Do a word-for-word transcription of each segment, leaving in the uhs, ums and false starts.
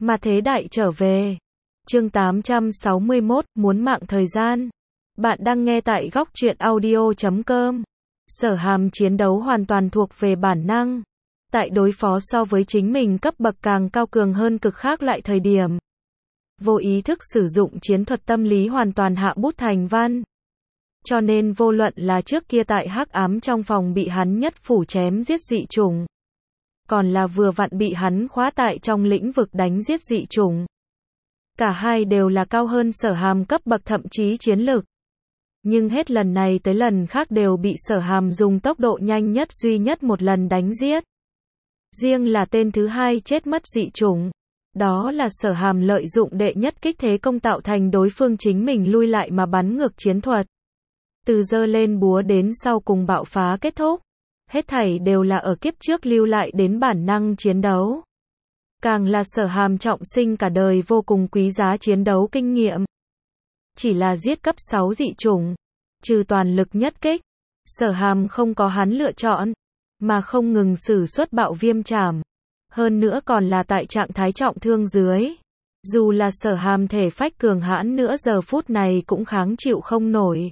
Mà thế đại trở về. Chương tám trăm sáu mươi mốt, muốn mạng thời gian. Bạn đang nghe tại góc truyện audio chấm com. Sở Hàm chiến đấu hoàn toàn thuộc về bản năng. Tại đối phó so với chính mình cấp bậc càng cao cường hơn cực khác lại thời điểm. Vô ý thức sử dụng chiến thuật tâm lý hoàn toàn hạ bút thành văn. Cho nên vô luận là trước kia tại hắc ám trong phòng bị hắn nhất phủ chém giết dị chủng. Còn là vừa vặn bị hắn khóa tại trong lĩnh vực đánh giết dị chủng. Cả hai đều là cao hơn Sở Hàm cấp bậc thậm chí chiến lực. Nhưng hết lần này tới lần khác đều bị Sở Hàm dùng tốc độ nhanh nhất duy nhất một lần đánh giết. Riêng là tên thứ hai chết mất dị chủng. Đó là Sở Hàm lợi dụng đệ nhất kích thế công tạo thành đối phương chính mình lui lại mà bắn ngược chiến thuật. Từ giơ lên búa đến sau cùng bạo phá kết thúc. Hết thảy đều là ở kiếp trước lưu lại đến bản năng chiến đấu. Càng là Sở Hàm trọng sinh cả đời vô cùng quý giá chiến đấu kinh nghiệm. Chỉ là giết cấp sáu dị chủng. Trừ toàn lực nhất kích. Sở Hàm không có hắn lựa chọn. Mà không ngừng sử xuất bạo viêm trảm. Hơn nữa còn là tại trạng thái trọng thương dưới. Dù là Sở Hàm thể phách cường hãn nữa giờ phút này cũng kháng chịu không nổi.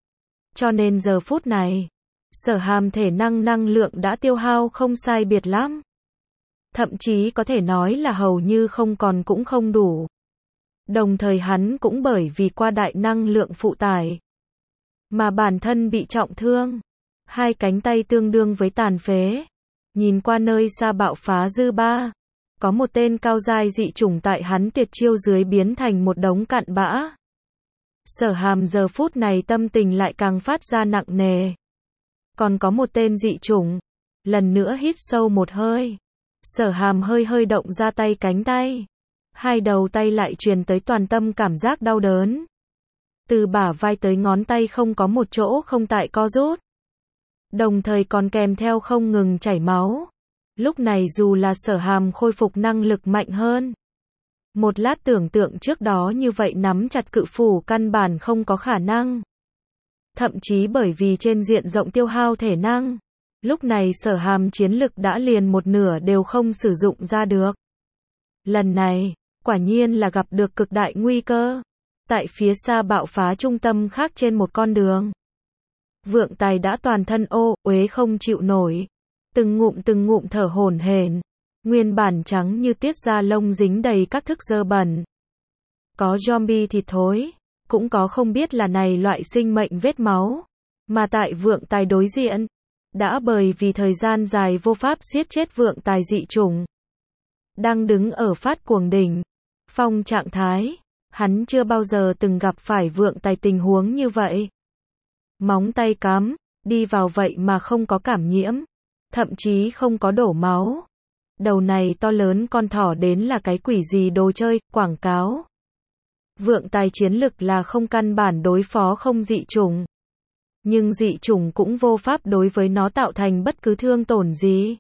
Cho nên giờ phút này, Sở Hàm thể năng năng lượng đã tiêu hao không sai biệt lắm. Thậm chí có thể nói là hầu như không còn cũng không đủ. Đồng thời hắn cũng bởi vì qua đại năng lượng phụ tải. Mà bản thân bị trọng thương. Hai cánh tay tương đương với tàn phế. Nhìn qua nơi xa bạo phá dư ba. Có một tên cao giai dị chủng tại hắn tiệt chiêu dưới biến thành một đống cặn bã. Sở Hàm giờ phút này tâm tình lại càng phát ra nặng nề. Còn có một tên dị chủng. Lần nữa hít sâu một hơi. Sở Hàm hơi hơi động ra tay cánh tay. Hai đầu tay lại truyền tới toàn tâm cảm giác đau đớn. Từ bả vai tới ngón tay không có một chỗ không tại co rút. Đồng thời còn kèm theo không ngừng chảy máu. Lúc này dù là Sở Hàm khôi phục năng lực mạnh hơn. Một lát tưởng tượng trước đó như vậy nắm chặt cự phủ căn bản không có khả năng. Thậm chí bởi vì trên diện rộng tiêu hao thể năng. Lúc này Sở Hàm chiến lực đã liền một nửa đều không sử dụng ra được. Lần này, quả nhiên là gặp được cực đại nguy cơ. Tại phía xa bạo phá trung tâm khác trên một con đường. Vượng Tài đã toàn thân ô uế không chịu nổi. Từng ngụm từng ngụm thở hổn hển. Nguyên bản trắng như tiết da lông dính đầy các thức dơ bẩn. Có zombie thịt thối. Cũng có không biết là này loại sinh mệnh vết máu. Mà tại Vượng Tài đối diện. Đã bởi vì thời gian dài vô pháp giết chết Vượng Tài dị chủng. Đang đứng ở phát cuồng đỉnh. Phong trạng thái. Hắn chưa bao giờ từng gặp phải Vượng Tài tình huống như vậy. Móng tay cắm. Đi vào vậy mà không có cảm nhiễm. Thậm chí không có đổ máu. Đầu này to lớn con thỏ đến là cái quỷ gì đồ chơi, quảng cáo. Vượng Tài chiến lực là không căn bản đối phó không dị chủng. Nhưng dị chủng cũng vô pháp đối với nó tạo thành bất cứ thương tổn gì.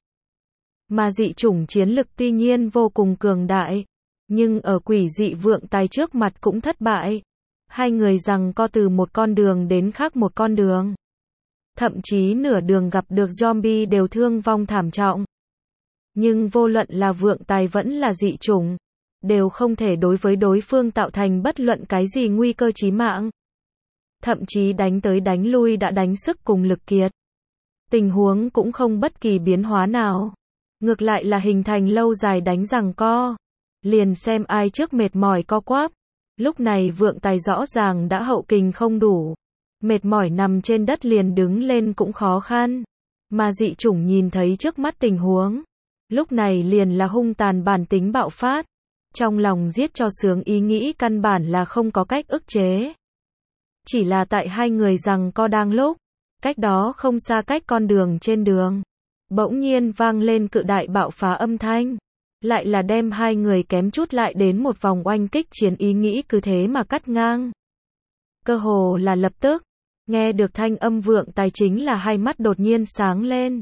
Mà dị chủng chiến lực tuy nhiên vô cùng cường đại. Nhưng ở quỷ dị Vượng Tài trước mặt cũng thất bại. Hai người giằng co từ một con đường đến khác một con đường. Thậm chí nửa đường gặp được zombie đều thương vong thảm trọng. Nhưng vô luận là Vượng Tài vẫn là dị chủng. Đều không thể đối với đối phương tạo thành bất luận cái gì nguy cơ chí mạng. Thậm chí đánh tới đánh lui đã đánh sức cùng lực kiệt. Tình huống cũng không bất kỳ biến hóa nào. Ngược lại là hình thành lâu dài đánh giằng co. Liền xem ai trước mệt mỏi co quắp. Lúc này Vượng Tài rõ ràng đã hậu kình không đủ. Mệt mỏi nằm trên đất liền đứng lên cũng khó khăn. Mà dị chủng nhìn thấy trước mắt tình huống. Lúc này liền là hung tàn bản tính bạo phát. Trong lòng giết cho sướng ý nghĩ căn bản là không có cách ức chế. Chỉ là tại hai người rằng co đang lúc. Cách đó không xa cách con đường trên đường. Bỗng nhiên vang lên cự đại bạo phá âm thanh. Lại là đem hai người kém chút lại đến một vòng oanh kích chiến ý nghĩ cứ thế mà cắt ngang. Cơ hồ là lập tức. Nghe được thanh âm Vượng Tài chính là hai mắt đột nhiên sáng lên.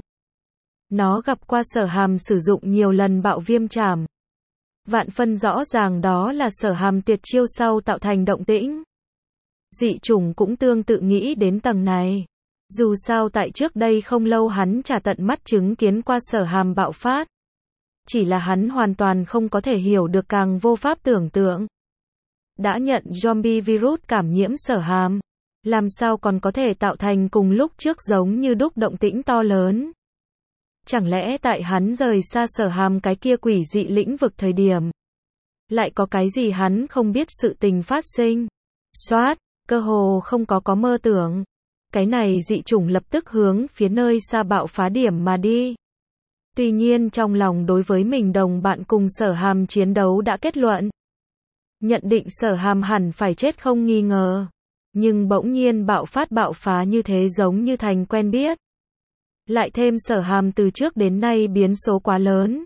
Nó gặp qua Sở Hàm sử dụng nhiều lần bạo viêm trảm. Vạn phân rõ ràng đó là Sở Hàm tuyệt chiêu sau tạo thành động tĩnh. Dị chủng cũng tương tự nghĩ đến tầng này. Dù sao tại trước đây không lâu hắn trả tận mắt chứng kiến qua Sở Hàm bạo phát. Chỉ là hắn hoàn toàn không có thể hiểu được càng vô pháp tưởng tượng. Đã nhận zombie virus cảm nhiễm Sở Hàm, làm sao còn có thể tạo thành cùng lúc trước giống như đúc động tĩnh to lớn. Chẳng lẽ tại hắn rời xa Sở Hàm cái kia quỷ dị lĩnh vực thời điểm, lại có cái gì hắn không biết sự tình phát sinh. Xoát, cơ hồ không có có mơ tưởng. Cái này dị chủng lập tức hướng phía nơi xa bạo phá điểm mà đi. Tuy nhiên trong lòng đối với mình đồng bạn cùng Sở Hàm chiến đấu đã kết luận. Nhận định Sở Hàm hẳn phải chết không nghi ngờ. Nhưng bỗng nhiên bạo phát bạo phá như thế giống như thành quen biết. Lại thêm Sở Hàm từ trước đến nay biến số quá lớn.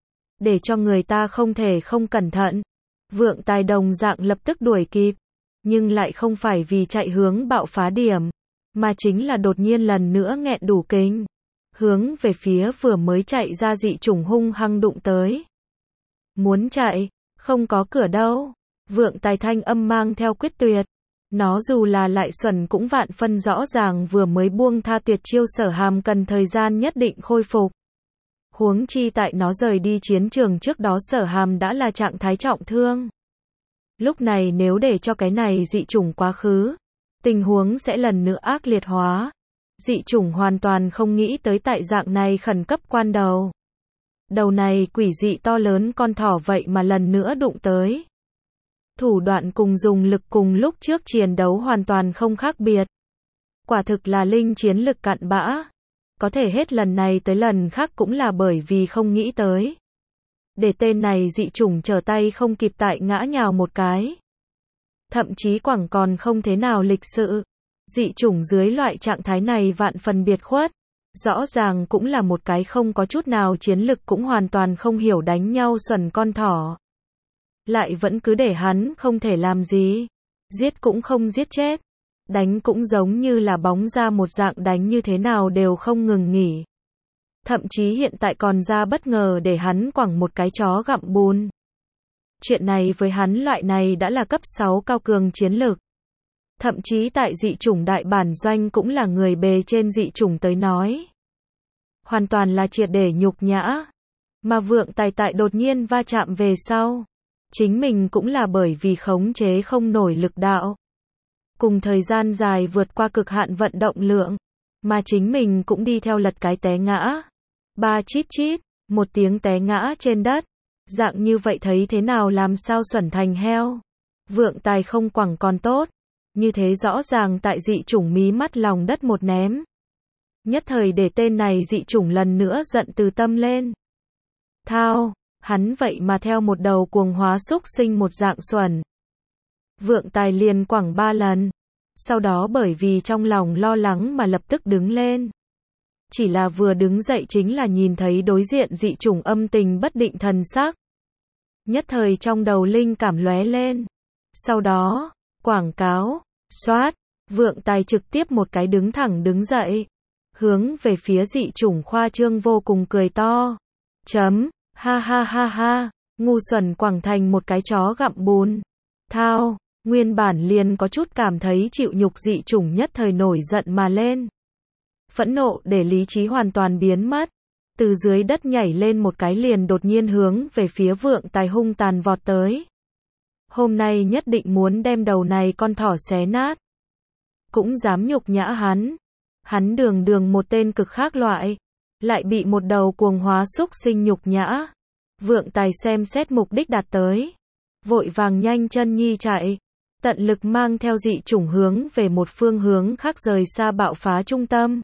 Để cho người ta không thể không cẩn thận. Vượng Tài đồng dạng lập tức đuổi kịp. Nhưng lại không phải vì chạy hướng bạo phá điểm. Mà chính là đột nhiên lần nữa nghẹn đủ kính. Hướng về phía vừa mới chạy ra dị chủng hung hăng đụng tới. Muốn chạy, không có cửa đâu. Vượng Tài thanh âm mang theo quyết tuyệt. Nó dù là lại xuẩn cũng vạn phân rõ ràng vừa mới buông tha tuyệt chiêu Sở Hàm cần thời gian nhất định khôi phục. Huống chi tại nó rời đi chiến trường trước đó Sở Hàm đã là trạng thái trọng thương. Lúc này nếu để cho cái này dị chủng quá khứ, tình huống sẽ lần nữa ác liệt hóa. Dị chủng hoàn toàn không nghĩ tới tại dạng này khẩn cấp quan đầu. Đầu này quỷ dị to lớn con thỏ vậy mà lần nữa đụng tới. Thủ đoạn cùng dùng lực cùng lúc trước chiến đấu hoàn toàn không khác biệt. Quả thực là linh chiến lực cặn bã. Có thể hết lần này tới lần khác cũng là bởi vì không nghĩ tới. Để tên này dị chủng trở tay không kịp tại ngã nhào một cái. Thậm chí quẳng còn không thế nào lịch sự. Dị chủng dưới loại trạng thái này vạn phần biệt khuất. Rõ ràng cũng là một cái không có chút nào chiến lực cũng hoàn toàn không hiểu đánh nhau xuẩn con thỏ. Lại vẫn cứ để hắn không thể làm gì. Giết cũng không giết chết. Đánh cũng giống như là bóng ra một dạng đánh như thế nào đều không ngừng nghỉ. Thậm chí hiện tại còn ra bất ngờ để hắn quẳng một cái chó gặm bùn. Chuyện này với hắn loại này đã là cấp sáu cao cường chiến lực. Thậm chí tại dị chủng đại bản doanh cũng là người bề trên dị chủng tới nói. Hoàn toàn là triệt để nhục nhã. Mà Vượng Tài tại đột nhiên va chạm về sau. Chính mình cũng là bởi vì khống chế không nổi lực đạo. Cùng thời gian dài vượt qua cực hạn vận động lượng. Mà chính mình cũng đi theo lật cái té ngã. Ba chít chít, một tiếng té ngã trên đất. Dạng như vậy thấy thế nào làm sao xuẩn thành heo. Vượng Tài không quẳng còn tốt. Như thế rõ ràng tại dị chủng mí mắt lòng đất một ném. Nhất thời để tên này dị chủng lần nữa giận từ tâm lên. Thao, hắn vậy mà theo một đầu cuồng hóa xúc sinh một dạng xuẩn. Vượng Tài liền quẳng ba lần. Sau đó bởi vì trong lòng lo lắng mà lập tức đứng lên. Chỉ là vừa đứng dậy chính là nhìn thấy đối diện dị chủng âm tình bất định thần sắc. Nhất thời trong đầu linh cảm lóe lên. Sau đó, quảng cáo, xoát, Vượng Tài trực tiếp một cái đứng thẳng đứng dậy. Hướng về phía dị chủng khoa trương vô cùng cười to. Chấm, ha ha ha ha, ngu xuẩn quẳng thành một cái chó gặm bùn. Thao, nguyên bản liền có chút cảm thấy chịu nhục dị chủng nhất thời nổi giận mà lên. Phẫn nộ để lý trí hoàn toàn biến mất. Từ dưới đất nhảy lên một cái liền đột nhiên hướng về phía Vượng Tài hung tàn vọt tới. Hôm nay nhất định muốn đem đầu này con thỏ xé nát. Cũng dám nhục nhã hắn. Hắn đường đường một tên cực khác loại. Lại bị một đầu cuồng hóa xúc sinh nhục nhã. Vượng Tài xem xét mục đích đạt tới. Vội vàng nhanh chân nhi chạy. Tận lực mang theo dị chủng hướng về một phương hướng khác rời xa bạo phá trung tâm.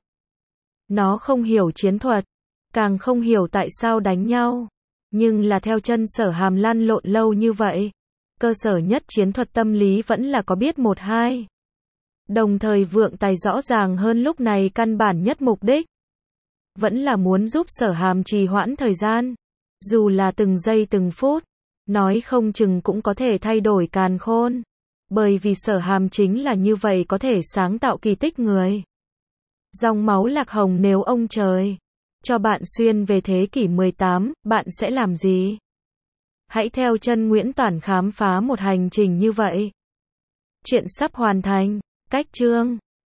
Nó không hiểu chiến thuật. Càng không hiểu tại sao đánh nhau. Nhưng là theo chân Sở Hàm lăn lộn lâu như vậy. Cơ sở nhất chiến thuật tâm lý vẫn là có biết một hai. Đồng thời Vượng Tài rõ ràng hơn lúc này căn bản nhất mục đích. Vẫn là muốn giúp Sở Hàm trì hoãn thời gian. Dù là từng giây từng phút. Nói không chừng cũng có thể thay đổi càn khôn. Bởi vì Sở Hàm chính là như vậy có thể sáng tạo kỳ tích người. Dòng máu lạc hồng nếu ông trời cho bạn xuyên về thế kỷ mười tám, bạn sẽ làm gì? Hãy theo chân Nguyễn Toản khám phá một hành trình như vậy. Chuyện sắp hoàn thành. Cách chương